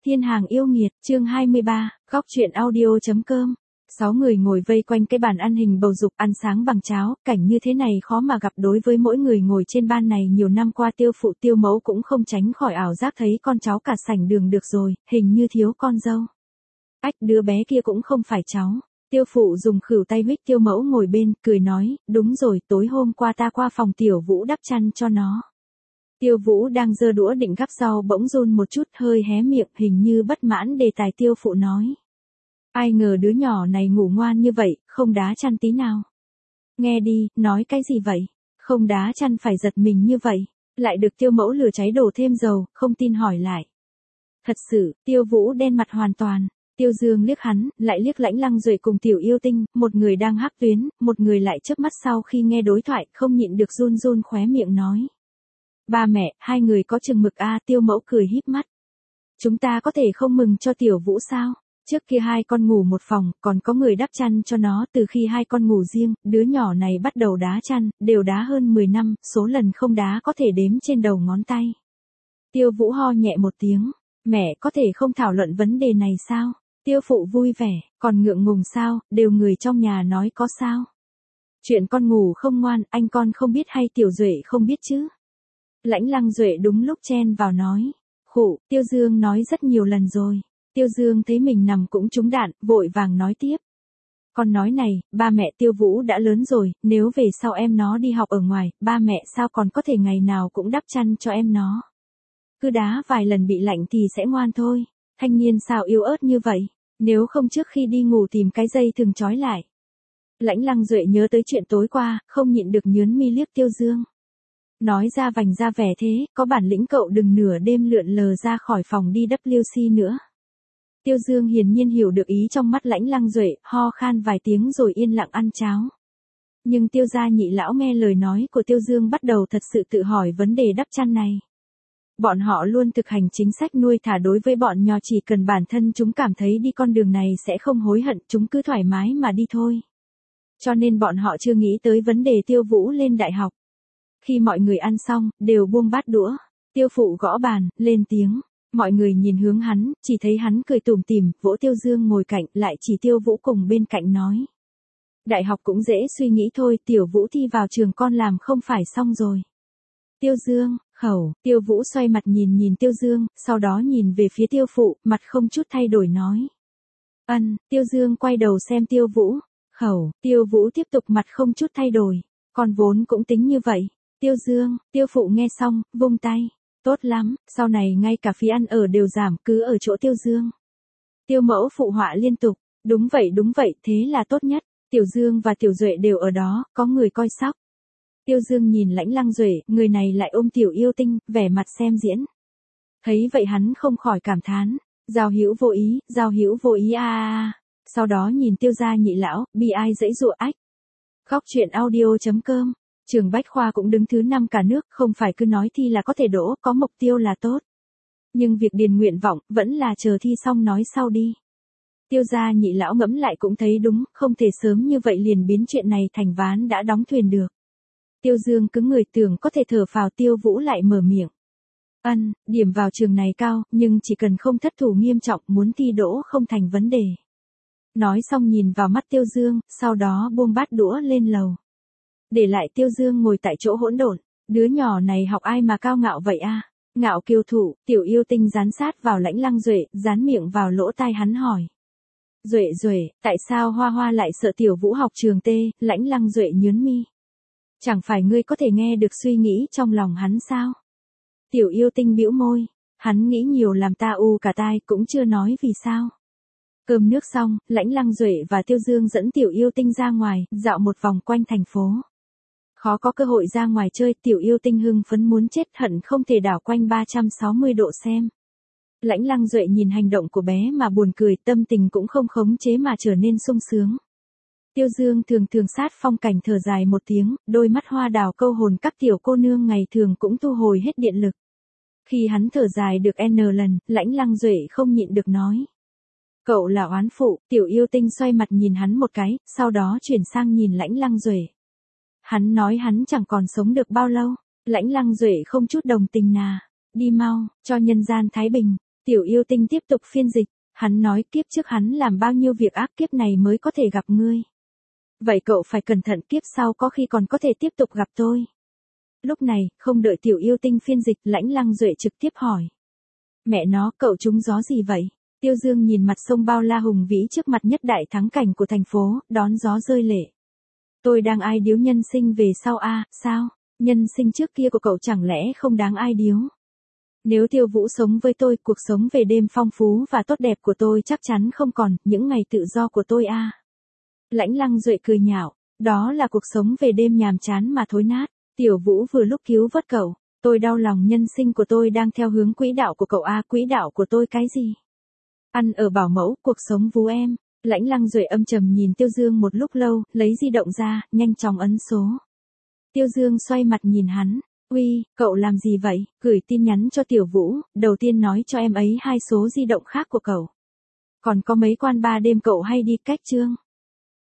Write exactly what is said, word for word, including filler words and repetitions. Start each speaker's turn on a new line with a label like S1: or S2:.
S1: Thiên hàng yêu nghiệt, chương hai mươi ba, góc truyện audio.com. Sáu người ngồi vây quanh cái bàn ăn hình bầu dục ăn sáng bằng cháo, cảnh như thế này khó mà gặp đối với mỗi người ngồi trên ban này nhiều năm qua. Tiêu phụ Tiêu mẫu cũng không tránh khỏi ảo giác thấy con cháu cả sảnh đường được rồi, hình như thiếu con dâu. Ách, đứa bé kia cũng không phải cháu. Tiêu phụ dùng khửu tay huých Tiêu mẫu ngồi bên, cười nói, đúng rồi, tối hôm qua ta qua phòng Tiểu Vũ đắp chăn cho nó. Tiêu Vũ đang giơ đũa định gắp rau bỗng run một chút, hơi hé miệng, hình như bất mãn đề tài Tiêu phụ nói. Ai ngờ đứa nhỏ này ngủ ngoan như vậy, không đá chăn tí nào. Nghe đi, nói cái gì vậy? Không đá chăn phải giật mình như vậy. Lại được Tiêu mẫu lửa cháy đổ thêm dầu, không tin hỏi lại. Thật sự, Tiêu Vũ đen mặt hoàn toàn. Tiêu Dương liếc hắn, lại liếc Lãnh Lăng Duệ cùng Tiểu Yêu Tinh, một người đang hắc tuyến, một người lại chớp mắt sau khi nghe đối thoại, không nhịn được run run khóe miệng nói. Ba mẹ, hai người có chừng mực a. Tiêu mẫu cười híp mắt. Chúng ta có thể không mừng cho Tiểu Vũ sao? Trước kia hai con ngủ một phòng, còn có người đắp chăn cho nó. Từ khi hai con ngủ riêng, đứa nhỏ này bắt đầu đá chăn, đều đá hơn mười năm, số lần không đá có thể đếm trên đầu ngón tay. Tiêu Vũ ho nhẹ một tiếng. Mẹ có thể không thảo luận vấn đề này sao? Tiêu phụ vui vẻ, còn ngượng ngùng sao, đều người trong nhà nói có sao? Chuyện con ngủ không ngoan, anh con không biết hay Tiểu Duệ không biết chứ? Lãnh Lăng Duệ đúng lúc chen vào nói. Khụ, Tiêu Dương nói rất nhiều lần rồi. Tiêu Dương thấy mình nằm cũng trúng đạn, vội vàng nói tiếp. Con nói này, ba mẹ Tiêu Vũ đã lớn rồi, nếu về sau em nó đi học ở ngoài, ba mẹ sao còn có thể ngày nào cũng đắp chăn cho em nó. Cứ đá vài lần bị lạnh thì sẽ ngoan thôi. Thanh niên sao yếu ớt như vậy, nếu không trước khi đi ngủ tìm cái dây thừng trói lại. Lãnh Lăng Duệ nhớ tới chuyện tối qua, không nhịn được nhớn mi liếc Tiêu Dương. Nói ra vành ra vẻ thế, có bản lĩnh cậu đừng nửa đêm lượn lờ ra khỏi phòng đi W C nữa. Tiêu Dương hiển nhiên hiểu được ý trong mắt Lãnh Lăng Duệ, ho khan vài tiếng rồi yên lặng ăn cháo. Nhưng Tiêu gia nhị lão nghe lời nói của Tiêu Dương bắt đầu thật sự tự hỏi vấn đề đắp chăn này. Bọn họ luôn thực hành chính sách nuôi thả đối với bọn nhỏ, chỉ cần bản thân chúng cảm thấy đi con đường này sẽ không hối hận, chúng cứ thoải mái mà đi thôi. Cho nên bọn họ chưa nghĩ tới vấn đề Tiêu Vũ lên đại học. Khi mọi người ăn xong, đều buông bát đũa. Tiêu phụ gõ bàn, lên tiếng. Mọi người nhìn hướng hắn, chỉ thấy hắn cười tủm tỉm, vỗ Tiêu Dương ngồi cạnh, lại chỉ Tiêu Vũ cùng bên cạnh nói. Đại học cũng dễ suy nghĩ thôi, Tiểu Vũ thi vào trường con làm không phải xong rồi. Tiêu Dương, khẩu, Tiêu Vũ xoay mặt nhìn nhìn Tiêu Dương, sau đó nhìn về phía Tiêu phụ, mặt không chút thay đổi nói. Ân, Tiêu Dương quay đầu xem Tiêu Vũ. Khẩu, Tiêu Vũ tiếp tục mặt không chút thay đổi. Con vốn cũng tính như vậy. Tiêu Dương, Tiêu phụ nghe xong, vung tay. Tốt lắm, sau này ngay cả phí ăn ở đều giảm, cứ ở chỗ Tiêu Dương. Tiêu mẫu phụ họa liên tục. Đúng vậy đúng vậy, thế là tốt nhất. Tiểu Dương và Tiểu Duệ đều ở đó, có người coi sóc. Tiêu Dương nhìn Lãnh Lăng Duệ, người này lại ôm Tiểu Yêu Tinh, vẻ mặt xem diễn. Thấy vậy hắn không khỏi cảm thán. Giao hữu vô ý, giao hữu vô ý a a a. Sau đó nhìn Tiêu gia nhị lão, bi ai dãy dụa ách. Góc truyện audio.com. Trường Bách Khoa cũng đứng thứ năm cả nước, không phải cứ nói thi là có thể đỗ, có mục tiêu là tốt. Nhưng việc điền nguyện vọng, vẫn là chờ thi xong nói sau đi. Tiêu gia nhị lão ngẫm lại cũng thấy đúng, không thể sớm như vậy liền biến chuyện này thành ván đã đóng thuyền được. Tiêu Dương cứng người tưởng có thể thở phào. Tiêu Vũ lại mở miệng. Ân, điểm vào trường này cao, nhưng chỉ cần không thất thủ nghiêm trọng, muốn thi đỗ không thành vấn đề. Nói xong nhìn vào mắt Tiêu Dương, sau đó buông bát đũa lên lầu. Để lại Tiêu Dương ngồi tại chỗ hỗn độn. Đứa nhỏ này học ai mà cao ngạo vậy a? Ngạo kiêu thủ. Tiểu Yêu Tinh dán sát vào Lãnh Lăng Duệ, dán miệng vào lỗ tai hắn hỏi. Duệ Duệ, tại sao Hoa Hoa lại sợ Tiểu Vũ học trường T? Lãnh Lăng Duệ nhướng mi. Chẳng phải ngươi có thể nghe được suy nghĩ trong lòng hắn sao? Tiểu Yêu Tinh bĩu môi. Hắn nghĩ nhiều làm ta u cả tai, cũng chưa nói vì sao. Cơm nước xong, Lãnh Lăng Duệ và Tiêu Dương dẫn Tiểu Yêu Tinh ra ngoài, dạo một vòng quanh thành phố. Khó có cơ hội ra ngoài chơi, Tiểu Yêu Tinh hưng phấn muốn chết, hận không thể đảo quanh ba trăm sáu mươi độ xem. Lãnh Lăng Duệ nhìn hành động của bé mà buồn cười, tâm tình cũng không khống chế mà trở nên sung sướng. Tiêu Dương thường thường sát phong cảnh thở dài một tiếng, đôi mắt hoa đào câu hồn các tiểu cô nương ngày thường cũng thu hồi hết điện lực. Khi hắn thở dài được n lần, Lãnh Lăng Duệ không nhịn được nói. Cậu là oán phụ. Tiểu Yêu Tinh xoay mặt nhìn hắn một cái, sau đó chuyển sang nhìn Lãnh Lăng Duệ. Hắn nói hắn chẳng còn sống được bao lâu. Lãnh Lăng Duệ không chút đồng tình nà. Đi mau, cho nhân gian thái bình. Tiểu yêu tinh tiếp tục phiên dịch, hắn nói kiếp trước hắn làm bao nhiêu việc ác kiếp này mới có thể gặp ngươi. Vậy cậu phải cẩn thận kiếp sau có khi còn có thể tiếp tục gặp tôi. Lúc này, không đợi tiểu yêu tinh phiên dịch, Lãnh Lăng Duệ trực tiếp hỏi. Mẹ nó, cậu trúng gió gì vậy? Tiêu Dương nhìn mặt sông bao la hùng vĩ trước mặt nhất đại thắng cảnh của thành phố, đón gió rơi lệ. Tôi đang ai điếu nhân sinh về sau a, à, sao? Nhân sinh trước kia của cậu chẳng lẽ không đáng ai điếu? Nếu Tiêu Vũ sống với tôi, cuộc sống về đêm phong phú và tốt đẹp của tôi chắc chắn không còn, những ngày tự do của tôi a. À. Lãnh Lăng Duệ cười nhạo, đó là cuộc sống về đêm nhàm chán mà thối nát. Tiểu Vũ vừa lúc cứu vớt cậu, tôi đau lòng nhân sinh của tôi đang theo hướng quỹ đạo của cậu a, à, quỹ đạo của tôi cái gì? Ăn ở bảo mẫu, cuộc sống vú em. Lãnh Lăng Duệ âm trầm nhìn Tiêu Dương một lúc lâu, lấy di động ra, nhanh chóng ấn số. Tiêu Dương xoay mặt nhìn hắn, uy, cậu làm gì vậy? Gửi tin nhắn cho Tiểu Vũ, đầu tiên nói cho em ấy hai số di động khác của cậu. Còn có mấy quan ba đêm cậu hay đi cách chương.